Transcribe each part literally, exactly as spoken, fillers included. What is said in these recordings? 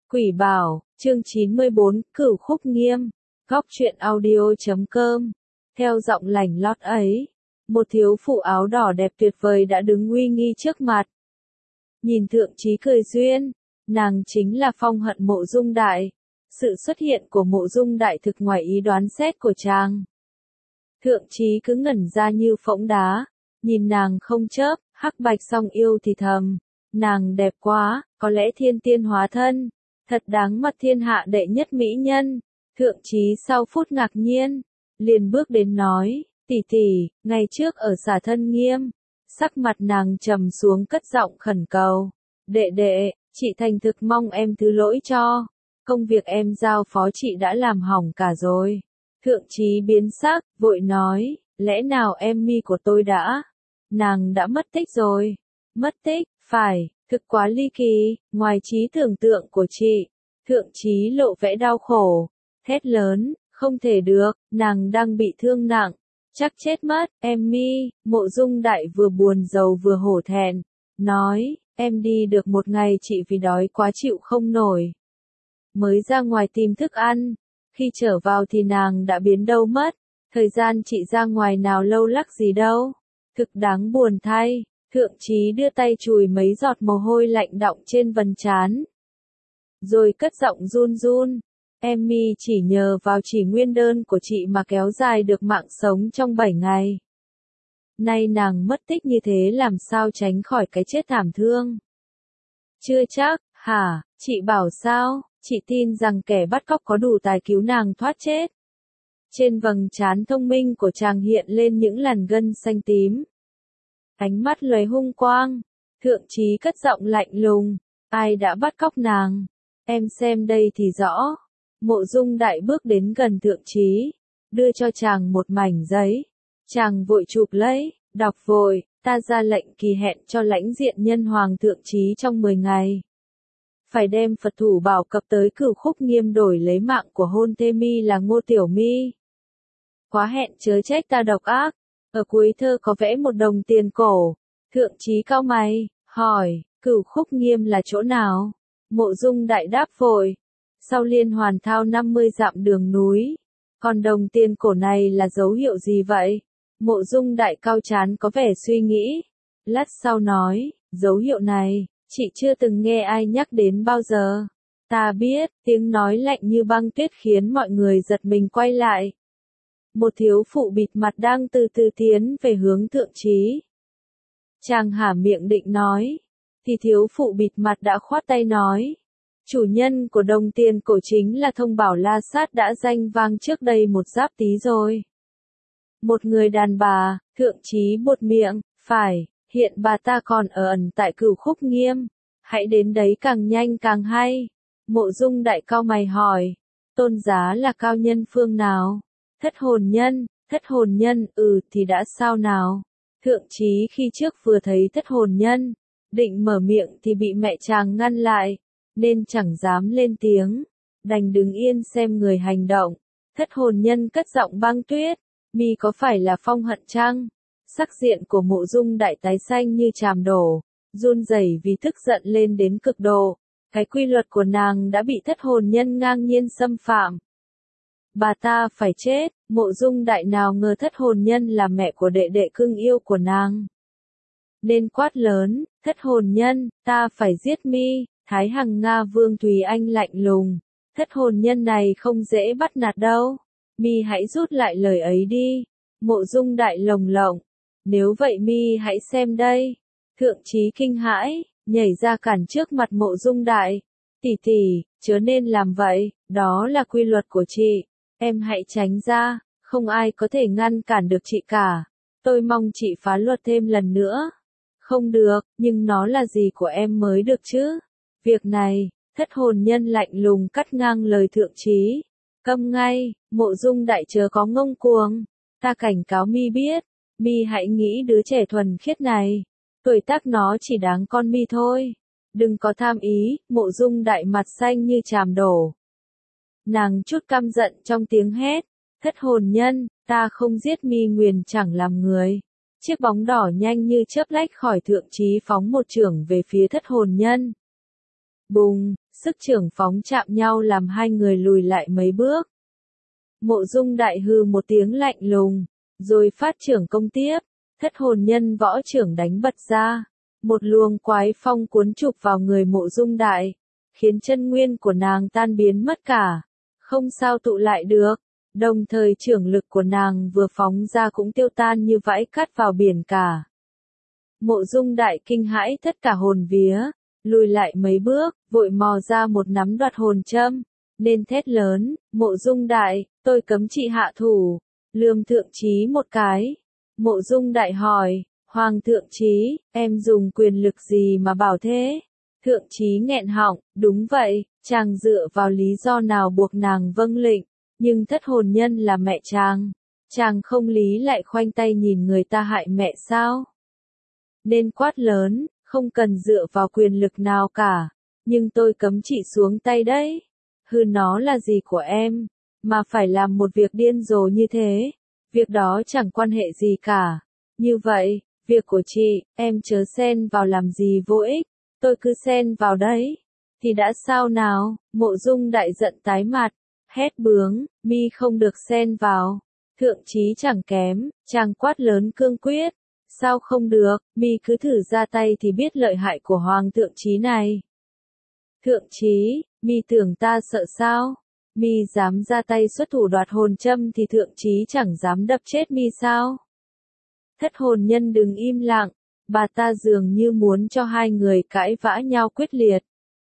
Quỷ Bảo, chương chín mươi bốn, Cửu Khúc Nghiêm, góc truyện audio chấm com. Theo giọng lành lót ấy, một thiếu phụ áo đỏ đẹp tuyệt vời đã đứng uy nghi trước mặt. Nhìn Thượng Chí cười duyên, nàng chính là Phong Hận Mộ Dung Đại. Sự xuất hiện của Mộ Dung Đại thực ngoài ý đoán xét của chàng. Thượng Chí cứ ngẩn ra như phỗng đá, nhìn nàng không chớp, hắc bạch song yêu thì thầm. Nàng đẹp quá, có lẽ thiên tiên hóa thân, thật đáng mặt thiên hạ đệ nhất mỹ nhân. Thượng Chí sau phút ngạc nhiên, liền bước đến nói, tỷ tỷ, ngày trước ở Xả Thân Nghiêm, sắc mặt nàng trầm xuống cất giọng khẩn cầu, đệ đệ, chị thành thực mong em thứ lỗi cho, công việc em giao phó chị đã làm hỏng cả rồi. Thượng Chí biến sắc, vội nói, lẽ nào em mi của tôi đã, nàng đã mất tích rồi, mất tích, phải, thực quá ly kỳ, ngoài trí tưởng tượng của chị. Thượng Chí lộ vẻ đau khổ, thét lớn, không thể được, nàng đang bị thương nặng, chắc chết mất. Em mi, Mộ Dung Đại vừa buồn rầu vừa hổ thẹn, nói, em đi được một ngày chị vì đói quá chịu không nổi. Mới ra ngoài tìm thức ăn, khi trở vào thì nàng đã biến đâu mất, thời gian chị ra ngoài nào lâu lắc gì đâu, thực đáng buồn thay. Thượng Chí đưa tay chùi mấy giọt mồ hôi lạnh đọng trên vầng trán, rồi cất giọng run run, em mi chỉ nhờ vào chỉ nguyên đơn của chị mà kéo dài được mạng sống trong bảy ngày. Nay nàng mất tích như thế làm sao tránh khỏi cái chết thảm thương? Chưa chắc, hả, chị bảo sao, chị tin rằng kẻ bắt cóc có đủ tài cứu nàng thoát chết. Trên vầng trán thông minh của chàng hiện lên những làn gân xanh tím. Ánh mắt lóe hung quang, Thượng Chí cất giọng lạnh lùng, ai đã bắt cóc nàng? Em xem đây thì rõ. Mộ Dung Đại bước đến gần Thượng Chí, đưa cho chàng một mảnh giấy. Chàng vội chụp lấy, đọc vội, ta ra lệnh kỳ hẹn cho lãnh diện nhân hoàng Thượng Chí trong mười ngày. Phải đem Phật thủ bảo cập tới Cửu Khúc Nghiêm đổi lấy mạng của hôn thê mi là Ngô Tiểu Mi. Quá hẹn chớ trách ta độc ác. Ở cuối thơ có vẽ một đồng tiền cổ. Thượng Chí cau mày, hỏi, Cửu Khúc Nghiêm là chỗ nào? Mộ Dung Đại đáp vội, sau Liên Hoàn Thao năm mươi dặm đường núi. Còn đồng tiền cổ này là dấu hiệu gì vậy? Mộ Dung Đại cau trán có vẻ suy nghĩ. Lát sau nói, dấu hiệu này, chị chưa từng nghe ai nhắc đến bao giờ. Ta biết, tiếng nói lạnh như băng tuyết khiến mọi người giật mình quay lại. Một thiếu phụ bịt mặt đang từ từ tiến về hướng Thượng Chí. Chàng há miệng định nói, thì thiếu phụ bịt mặt đã khoát tay nói, chủ nhân của đồng tiền cổ chính là Thông Bảo La Sát đã danh vang trước đây một giáp tí rồi. Một người đàn bà. Thượng Chí buột miệng, phải, hiện bà ta còn ở ẩn tại Cửu Khúc Nghiêm, hãy đến đấy càng nhanh càng hay. Mộ Dung Đại cau mày hỏi, tôn giá là cao nhân phương nào? Thất hồn nhân, thất hồn nhân, ừ thì đã sao nào? Thượng Chí khi trước vừa thấy thất hồn nhân, định mở miệng thì bị mẹ chàng ngăn lại, nên chẳng dám lên tiếng, đành đứng yên xem người hành động. Thất hồn nhân cất giọng băng tuyết, mi có phải là Phong Hận chăng? Sắc diện của Mộ Dung Đại tái xanh như chàm đổ, run rẩy vì tức giận lên đến cực độ. Cái quy luật của nàng đã bị thất hồn nhân ngang nhiên xâm phạm. Bà ta phải chết. Mộ Dung Đại nào ngờ thất hồn nhân là mẹ của đệ đệ cưng yêu của nàng, nên quát lớn, thất hồn nhân, ta phải giết mi. Thái Hằng Nga Vương Thùy Anh lạnh lùng, thất hồn nhân này không dễ bắt nạt đâu, mi hãy rút lại lời ấy đi. Mộ Dung Đại lồng lộng, nếu vậy mi hãy xem đây. Thượng Chí kinh hãi, nhảy ra cản trước mặt Mộ Dung Đại, tỷ tỷ, chớ nên làm vậy, đó là quy luật của chị. Em hãy tránh ra, không ai có thể ngăn cản được chị cả. Tôi mong chị phá luật thêm lần nữa. Không được, nhưng nó là gì của em mới được chứ? Việc này, thất hồn nhân lạnh lùng cắt ngang lời Thượng Chí. Câm ngay, Mộ Dung Đại chớ có ngông cuồng. Ta cảnh cáo mi biết, mi hãy nghĩ đứa trẻ thuần khiết này, tuổi tác nó chỉ đáng con mi thôi. Đừng có tham ý. Mộ Dung Đại mặt xanh như chàm đổ. Nàng chút căm giận trong tiếng hét, thất hồn nhân, ta không giết mi nguyền chẳng làm người. Chiếc bóng đỏ nhanh như chớp lách khỏi Thượng Chí phóng một chưởng về phía thất hồn nhân. Bùng, sức trưởng phóng chạm nhau làm hai người lùi lại mấy bước. Mộ Dung Đại hừ một tiếng lạnh lùng, rồi phát trưởng công tiếp, thất hồn nhân võ trưởng đánh bật ra. Một luồng quái phong cuốn trục vào người Mộ Dung Đại, khiến chân nguyên của nàng tan biến mất cả, không sao tụ lại được, đồng thời trưởng lực của nàng vừa phóng ra cũng tiêu tan như vãi cát vào biển cả. Mộ Dung Đại kinh hãi tất cả hồn vía, lùi lại mấy bước, vội mò ra một nắm đoạt hồn châm, nên thét lớn, Mộ Dung Đại, tôi cấm chị hạ thủ, lườm Thượng Chí một cái. Mộ Dung Đại hỏi, Hoàng Thượng Chí, em dùng quyền lực gì mà bảo thế? Thượng Chí nghẹn họng, đúng vậy, chàng dựa vào lý do nào buộc nàng vâng lệnh, nhưng thất hồn nhân là mẹ chàng, chàng không lý lại khoanh tay nhìn người ta hại mẹ sao? Nên quát lớn, không cần dựa vào quyền lực nào cả, nhưng tôi cấm chị xuống tay đấy. Hư nó là gì của em, mà phải làm một việc điên rồ như thế, việc đó chẳng quan hệ gì cả. Như vậy, việc của chị, em chớ xen vào làm gì vô ích, tôi cứ xen vào đấy, thì đã sao nào? Mộ Dung Đại giận tái mặt, hét bướng, mi không được xen vào. Thượng Chí chẳng kém, chàng quát lớn cương quyết, sao không được, mi cứ thử ra tay thì biết lợi hại của Hoàng Thượng Chí này. Thượng Chí, mi tưởng ta sợ sao? Mi dám ra tay xuất thủ đoạt hồn châm thì Thượng Chí chẳng dám đập chết mi sao? Thất hồn nhân đừng im lặng, bà ta dường như muốn cho hai người cãi vã nhau quyết liệt,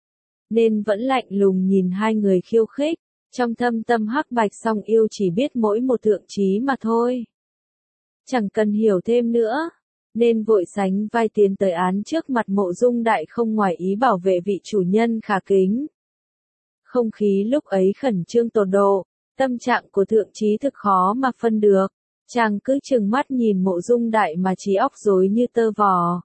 nên vẫn lạnh lùng nhìn hai người khiêu khích, trong thâm tâm hắc bạch song yêu chỉ biết mỗi một Thượng Chí mà thôi. Chẳng cần hiểu thêm nữa, nên vội sánh vai tiến tới án trước mặt Mộ Dung Đại không ngoài ý bảo vệ vị chủ nhân khả kính. Không khí lúc ấy khẩn trương tột độ, tâm trạng của Thượng Chí thực khó mà phân được, chàng cứ trừng mắt nhìn Mộ Dung Đại mà trí óc rối như tơ vò.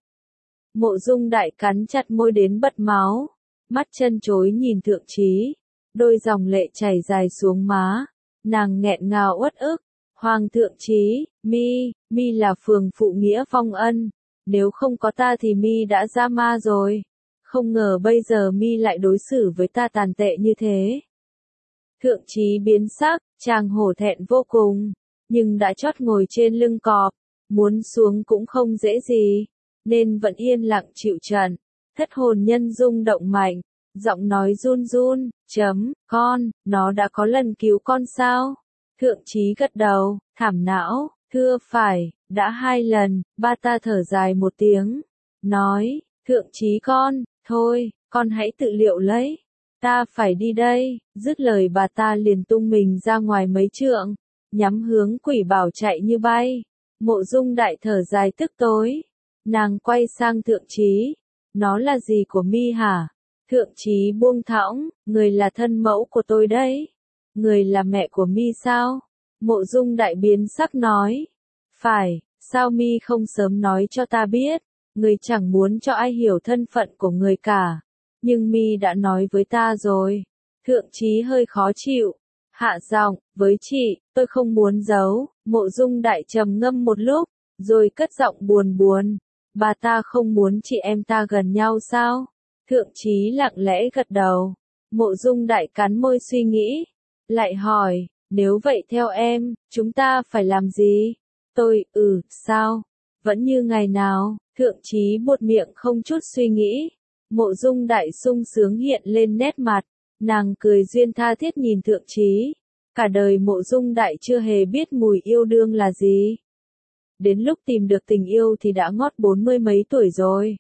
Mộ Dung Đại cắn chặt môi đến bật máu, mắt chân chối nhìn Thượng Chí, đôi dòng lệ chảy dài xuống má, nàng nghẹn ngào uất ức. Hoàng Thượng Chí, mi, mi là phường phụ nghĩa phong ân, nếu không có ta thì mi đã ra ma rồi, không ngờ bây giờ mi lại đối xử với ta tàn tệ như thế. Thượng Chí biến sắc, chàng hổ thẹn vô cùng, nhưng đã chót ngồi trên lưng cọp, muốn xuống cũng không dễ gì, nên vẫn yên lặng chịu trận. Thất hồn nhân rung động mạnh, giọng nói run run, chấm, con, nó đã có lần cứu con sao? Thượng Chí gật đầu, thảm não, thưa phải, đã hai lần. Ba ta thở dài một tiếng, nói, Thượng Chí con, thôi, con hãy tự liệu lấy, ta phải đi đây. Dứt lời bà ta liền tung mình ra ngoài mấy trượng, nhắm hướng Quỷ Bảo chạy như bay. Mộ Dung Đại thở dài tức tối, nàng quay sang Thượng Chí, nó là gì của mi hả? Thượng Chí buông thõng, người là thân mẫu của tôi đấy. Người là mẹ của mi sao? Mộ Dung Đại biến sắc nói, phải, sao mi không sớm nói cho ta biết? Người chẳng muốn cho ai hiểu thân phận của người cả, nhưng mi đã nói với ta rồi. Thượng Chí hơi khó chịu, hạ giọng, với chị, tôi không muốn giấu. Mộ Dung Đại trầm ngâm một lúc, rồi cất giọng buồn buồn, bà ta không muốn chị em ta gần nhau sao? Thượng Chí lặng lẽ gật đầu. Mộ Dung Đại cắn môi suy nghĩ, lại hỏi, nếu vậy theo em, chúng ta phải làm gì? Tôi, ừ, sao? Vẫn như ngày nào? Thượng Chí buột miệng không chút suy nghĩ. Mộ Dung Đại sung sướng hiện lên nét mặt, nàng cười duyên tha thiết nhìn Thượng Chí. Cả đời Mộ Dung Đại chưa hề biết mùi yêu đương là gì. Đến lúc tìm được tình yêu thì đã ngót bốn mươi mấy tuổi rồi.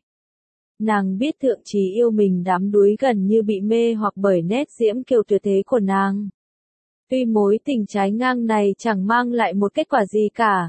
Nàng biết Thượng Chí yêu mình đắm đuối gần như bị mê hoặc bởi nét diễm kiều tuyệt thế của nàng. Tuy mối tình trái ngang này chẳng mang lại một kết quả gì cả.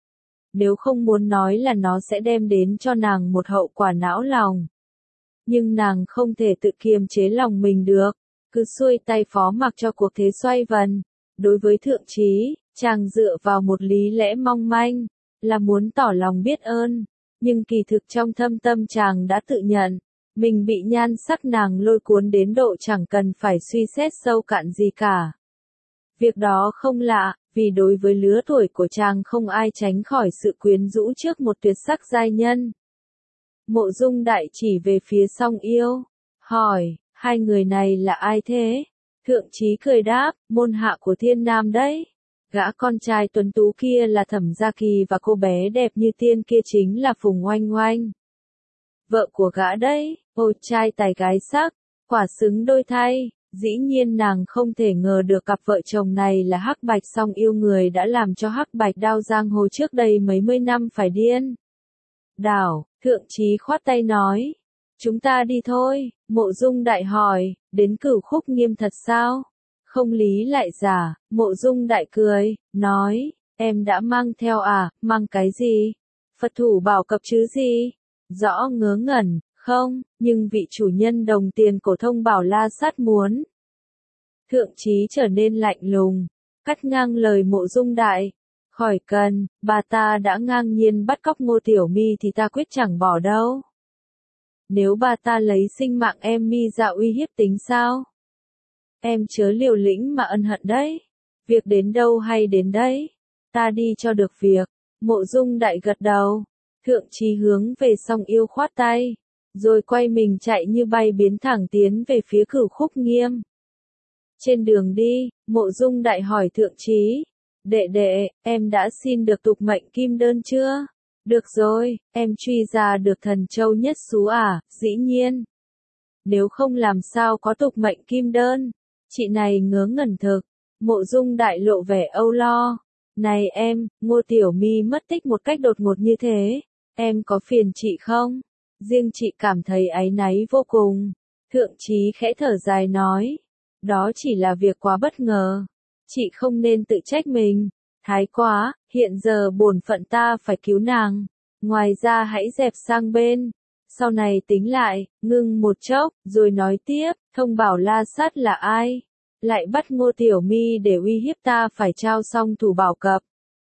Nếu không muốn nói là nó sẽ đem đến cho nàng một hậu quả não lòng. Nhưng nàng không thể tự kiềm chế lòng mình được, cứ xuôi tay phó mặc cho cuộc thế xoay vần. Đối với Thượng Chí, chàng dựa vào một lý lẽ mong manh, là muốn tỏ lòng biết ơn. Nhưng kỳ thực trong thâm tâm chàng đã tự nhận, mình bị nhan sắc nàng lôi cuốn đến độ chẳng cần phải suy xét sâu cạn gì cả. Việc đó không lạ, vì đối với lứa tuổi của chàng không ai tránh khỏi sự quyến rũ trước một tuyệt sắc giai nhân. Mộ Dung Đại chỉ về phía song yêu, hỏi, Hai người này là ai thế? Thượng Chí cười đáp, môn hạ của Thiên Nam đấy. Gã con trai tuấn tú kia là Thẩm Gia Kỳ và cô bé đẹp như tiên kia chính là Phùng Oanh Oanh. Vợ của gã đấy, ôi trai tài gái sắc, quả xứng đôi thay. Dĩ nhiên nàng không thể ngờ được cặp vợ chồng này là Hắc Bạch song yêu người đã làm cho Hắc Bạch đao giang hồ trước đây mấy mươi năm phải điên. Đảo, Thượng Chí khoát tay nói. Chúng ta đi thôi, Mộ Dung Đại hỏi, đến Cửu Khúc Nghiêm thật sao? Không lý lại giả, Mộ Dung Đại cười, nói, em đã mang theo à, mang cái gì? Phật thủ bảo cập chứ gì? Rõ ngớ ngẩn, không, nhưng vị chủ nhân đồng tiền cổ Thông Bảo La Sát muốn. Thượng Chí trở nên lạnh lùng, cắt ngang lời Mộ Dung Đại. Khỏi cần, bà ta đã ngang nhiên bắt cóc Ngô Tiểu Mi thì ta quyết chẳng bỏ đâu. Nếu bà ta lấy sinh mạng em Mi ra uy hiếp tính sao? Em chớ liều lĩnh mà ân hận đấy. Việc đến đâu hay đến đấy. Ta đi cho được việc. Mộ Dung Đại gật đầu. Thượng Chí hướng về Song Yêu khoát tay. Rồi quay mình chạy như bay biến thẳng tiến về phía Cửu Khúc Nghiêm. Trên đường đi, Mộ Dung Đại hỏi Thượng Chí. Đệ đệ, em đã xin được tục mệnh kim đơn chưa? Được rồi, em truy ra được thần châu nhất xú à, dĩ nhiên. Nếu không làm sao có tục mệnh kim đơn. Chị này ngớ ngẩn thực. Mộ Dung Đại lộ vẻ âu lo. Này em, Ngô Tiểu Mi mất tích một cách đột ngột như thế. Em có phiền chị không? Riêng chị cảm thấy áy náy vô cùng. Thượng Chí khẽ thở dài nói. Đó chỉ là việc quá bất ngờ. Chị không nên tự trách mình. Thái quá, hiện giờ bổn phận ta phải cứu nàng. Ngoài ra hãy dẹp sang bên. Sau này tính lại, ngưng một chốc, rồi nói tiếp, Thông Bảo La Sát là ai? Lại bắt Ngô Tiểu Mi để uy hiếp ta phải trao xong thủ bảo cập.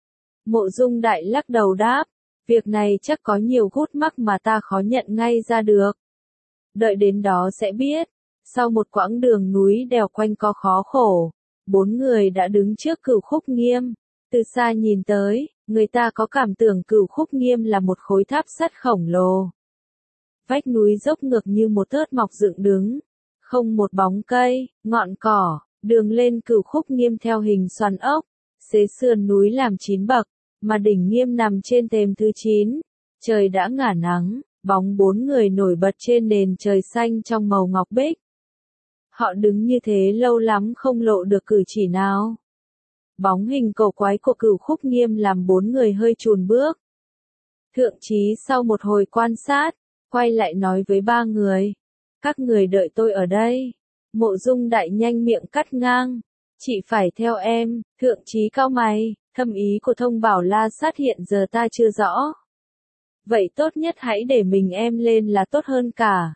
Mộ Dung Đại lắc đầu đáp, việc này chắc có nhiều gút mắc mà ta khó nhận ngay ra được. Đợi đến đó sẽ biết. Sau một quãng đường núi đèo quanh co khó khổ, bốn người đã đứng trước Cửu Khúc Nghiêm. Từ xa nhìn tới, người ta có cảm tưởng Cửu Khúc Nghiêm là một khối tháp sắt khổng lồ. Vách núi dốc ngược như một thớt mọc dựng đứng, không một bóng cây, ngọn cỏ, đường lên Cửu Khúc Nghiêm theo hình xoắn ốc, xế sườn núi làm chín bậc, mà đỉnh Nghiêm nằm trên thềm thứ chín. Trời đã ngả nắng, bóng bốn người nổi bật trên nền trời xanh trong màu ngọc bích. Họ đứng như thế lâu lắm không lộ được cử chỉ nào. Bóng hình cổ quái của Cửu Khúc Nghiêm làm bốn người hơi chùn bước. Thượng Chí sau một hồi quan sát, quay lại nói với ba người. Các người đợi tôi ở đây. Mộ Dung Đại nhanh miệng cắt ngang. Chị phải theo em. Thượng Chí cau mày, thâm ý của Thông Bảo La Sát hiện giờ ta chưa rõ. Vậy tốt nhất hãy để mình em lên là tốt hơn cả.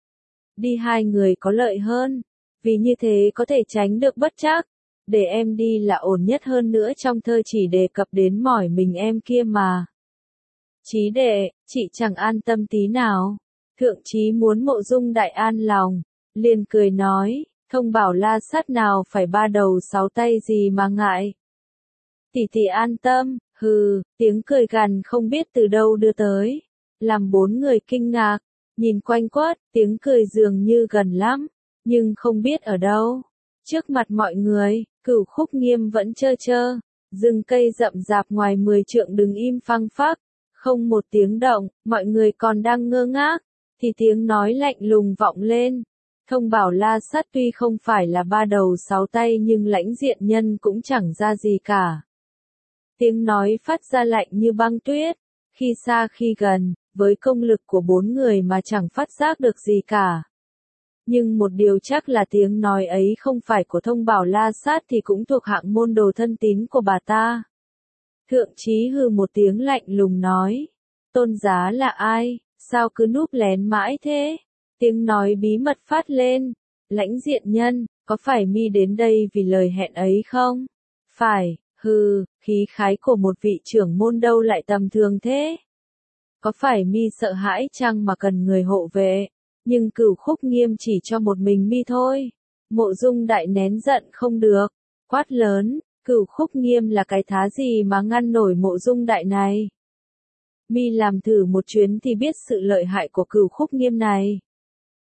Đi hai người có lợi hơn. Vì như thế có thể tránh được bất trắc. Để em đi là ổn nhất hơn nữa, trong thơ chỉ đề cập đến mỏi mình em kia mà. Chí đệ, chị chẳng an tâm tí nào. Thượng Chí muốn Mộ Dung Đại an lòng, liền cười nói, Thông Bảo La Sát nào phải ba đầu sáu tay gì mà ngại. Tỷ tỷ an tâm, hừ, tiếng cười gằn không biết từ đâu đưa tới, làm bốn người kinh ngạc, nhìn quanh quất, tiếng cười dường như gần lắm, nhưng không biết ở đâu. Trước mặt mọi người, Cửu Khúc Nghiêm vẫn trơ trơ, rừng cây rậm rạp ngoài mười trượng đứng im phăng phắc, không một tiếng động, mọi người còn đang ngơ ngác, thì tiếng nói lạnh lùng vọng lên. Thông Bảo La Sát tuy không phải là ba đầu sáu tay nhưng lãnh diện nhân cũng chẳng ra gì cả. Tiếng nói phát ra lạnh như băng tuyết, khi xa khi gần, với công lực của bốn người mà chẳng phát giác được gì cả. Nhưng một điều chắc là tiếng nói ấy không phải của Thông Bảo La Sát thì cũng thuộc hạng môn đồ thân tín của bà ta. Thượng Chí hừ một tiếng lạnh lùng nói, Tôn Giá là ai, sao cứ núp lén mãi thế? Tiếng nói bí mật phát lên, lãnh diện nhân, có phải mi đến đây vì lời hẹn ấy không? Phải, hừ, khí khái của một vị trưởng môn đâu lại tầm thường thế? Có phải mi sợ hãi chăng mà cần người hộ vệ? Nhưng Cửu Khúc Nghiêm chỉ cho một mình mi thôi. Mộ Dung Đại nén giận không được, quát lớn, Cửu Khúc Nghiêm là cái thá gì mà ngăn nổi Mộ Dung Đại này? Mi làm thử một chuyến thì biết sự lợi hại của Cửu Khúc Nghiêm này.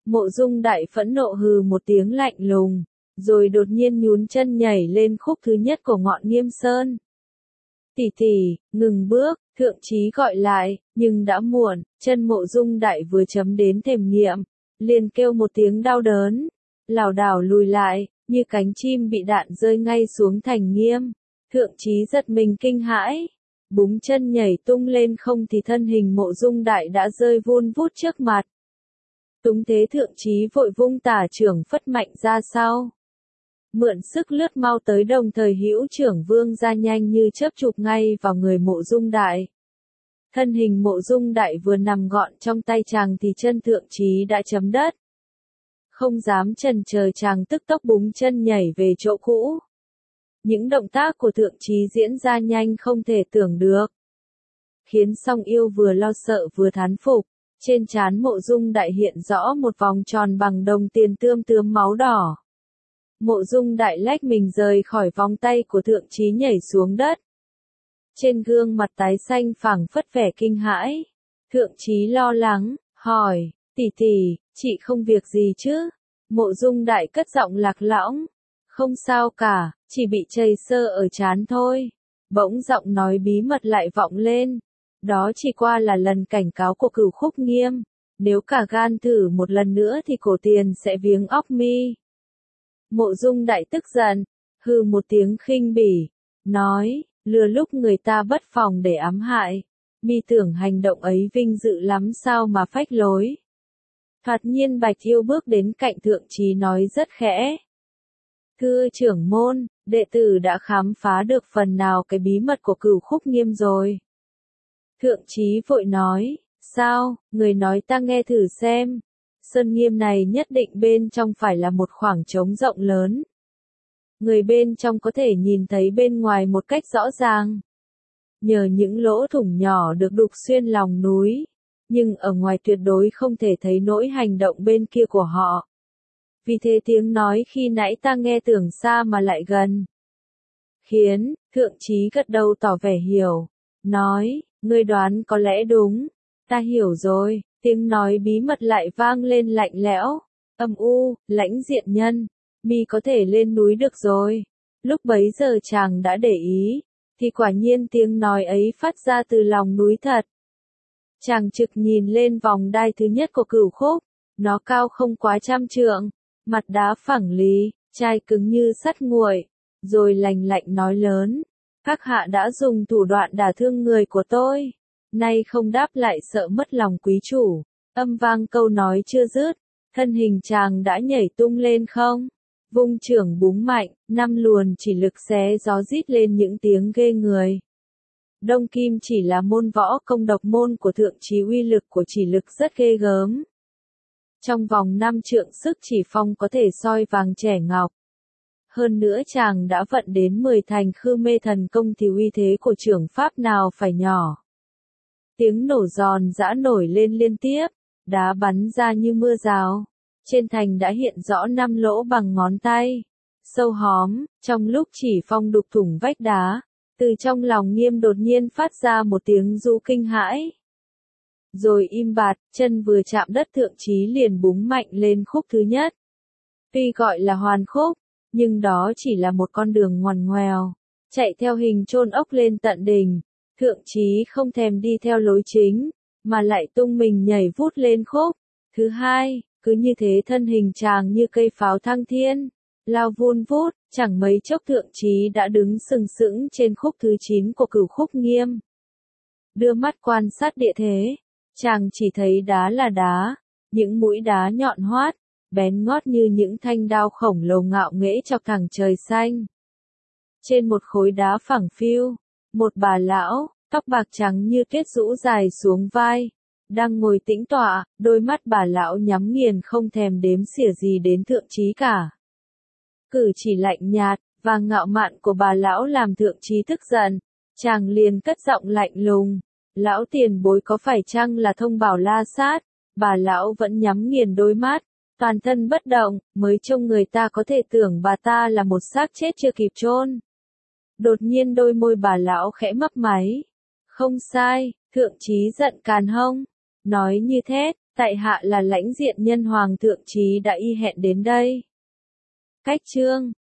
Mộ Dung Đại phẫn nộ hừ một tiếng lạnh lùng, rồi đột nhiên nhún chân nhảy lên khúc thứ nhất của ngọn Nghiêm Sơn. Tỷ tỷ, ngừng bước, thượng trí gọi lại, nhưng đã muộn, chân Mộ Dung Đại vừa chấm đến thềm nghiệm, liền kêu một tiếng đau đớn, lảo đảo lùi lại, như cánh chim bị đạn rơi ngay xuống thành Nghiêm. Thượng trí giật mình kinh hãi, búng chân nhảy tung lên không thì thân hình Mộ Dung Đại đã rơi vun vút trước mặt. Túng thế thượng trí vội vung tả trưởng phất mạnh ra sau. Mượn sức lướt mau tới đồng thời hữu trưởng vương ra nhanh như chớp chụp ngay vào người Mộ Dung Đại. Thân hình Mộ Dung Đại vừa nằm gọn trong tay chàng thì chân thượng trí đã chấm đất. Không dám chần chờ chàng tức tốc búng chân nhảy về chỗ cũ. Những động tác của thượng trí diễn ra nhanh không thể tưởng được. Khiến song yêu vừa lo sợ vừa thán phục. Trên trán Mộ Dung Đại hiện rõ một vòng tròn bằng đồng tiền tươm tươm máu đỏ. Mộ Dung Đại lách mình rời khỏi vòng tay của thượng trí nhảy xuống đất. Trên gương mặt tái xanh phảng phất vẻ kinh hãi. Thượng trí lo lắng, hỏi, tỷ tỷ, chị không việc gì chứ? Mộ Dung Đại cất giọng lạc lõng, không sao cả, chỉ bị chảy xơ ở trán thôi. Bỗng giọng nói bí mật lại vọng lên. Đó chỉ qua là lần cảnh cáo của Cửu Khúc Nghiêm, nếu cả gan thử một lần nữa thì cổ tiền sẽ viếng óc mi. Mộ Dung Đại tức giận, hừ một tiếng khinh bỉ, nói, lừa lúc người ta bất phòng để ám hại, mi tưởng hành động ấy vinh dự lắm sao mà phách lối. Thoạt nhiên Bạch Yêu bước đến cạnh thượng trí nói rất khẽ. Thưa trưởng môn, đệ tử đã khám phá được phần nào cái bí mật của Cửu Khúc Nghiêm rồi. Thượng trí vội nói, sao, người nói ta nghe thử xem. Sơn Nghiêm này nhất định bên trong phải là một khoảng trống rộng lớn. Người bên trong có thể nhìn thấy bên ngoài một cách rõ ràng. Nhờ những lỗ thủng nhỏ được đục xuyên lòng núi, nhưng ở ngoài tuyệt đối không thể thấy nỗi hành động bên kia của họ. Vì thế tiếng nói khi nãy ta nghe tưởng xa mà lại gần. Khiến, thượng trí gật đầu tỏ vẻ hiểu, nói, ngươi đoán có lẽ đúng, ta hiểu rồi. Tiếng nói bí mật lại vang lên lạnh lẽo, âm u, Lãnh Diện Nhân, mi có thể lên núi được rồi. Lúc bấy giờ chàng đã để ý, thì quả nhiên tiếng nói ấy phát ra từ lòng núi thật. Chàng trực nhìn lên vòng đai thứ nhất của Cửu Khúc, nó cao không quá trăm trượng, mặt đá phẳng lì, chai cứng như sắt nguội, rồi lành lạnh nói lớn, các hạ đã dùng thủ đoạn đả thương người của tôi. Nay không đáp lại sợ mất lòng quý chủ. Âm vang câu nói chưa dứt, thân hình chàng đã nhảy tung lên không. Vung trưởng búng mạnh, năm luồn chỉ lực xé gió rít lên những tiếng ghê người. Đông Kim chỉ là môn võ công độc môn của thượng trí, uy lực của chỉ lực rất ghê gớm. Trong vòng năm trượng sức chỉ phong có thể soi vàng trẻ ngọc. Hơn nữa chàng đã vận đến mười thành Khư Mê Thần Công thì uy thế của trưởng pháp nào phải nhỏ. Tiếng nổ giòn giã nổi lên liên tiếp, đá bắn ra như mưa rào. Trên thành đã hiện rõ năm lỗ bằng ngón tay, sâu hóm, trong lúc chỉ phong đục thủng vách đá, từ trong lòng Nghiêm đột nhiên phát ra một tiếng ru kinh hãi. Rồi im bặt, chân vừa chạm đất thượng trí liền búng mạnh lên khúc thứ nhất. Tuy gọi là hoàn khúc, nhưng đó chỉ là một con đường ngoằn ngoèo, chạy theo hình chôn ốc lên tận đỉnh. Thượng trí không thèm đi theo lối chính, mà lại tung mình nhảy vút lên khúc thứ hai, cứ như thế thân hình chàng như cây pháo thăng thiên, lao vun vút, chẳng mấy chốc thượng trí đã đứng sừng sững trên khúc thứ chín của Cửu Khúc Nghiêm. Đưa mắt quan sát địa thế, chàng chỉ thấy đá là đá, những mũi đá nhọn hoắt, bén ngót như những thanh đao khổng lồ ngạo nghễ chọc thẳng trời xanh. Trên một khối đá phẳng phiu, một bà lão, tóc bạc trắng như tuyết rũ dài xuống vai, đang ngồi tĩnh tọa, đôi mắt bà lão nhắm nghiền không thèm đếm xỉa gì đến thượng trí cả. Cử chỉ lạnh nhạt và ngạo mạn của bà lão làm thượng trí tức giận, chàng liền cất giọng lạnh lùng, lão tiền bối có phải chăng là Thông Bảo La Sát? Bà lão vẫn nhắm nghiền đôi mắt, toàn thân bất động, mới trông người ta có thể tưởng bà ta là một xác chết chưa kịp chôn. Đột nhiên đôi môi bà lão khẽ mấp máy. Không sai, thượng trí giận càn hông, nói như thét, Tại hạ là lãnh diện nhân hoàng thượng trí đã y hẹn đến đây. Cách chương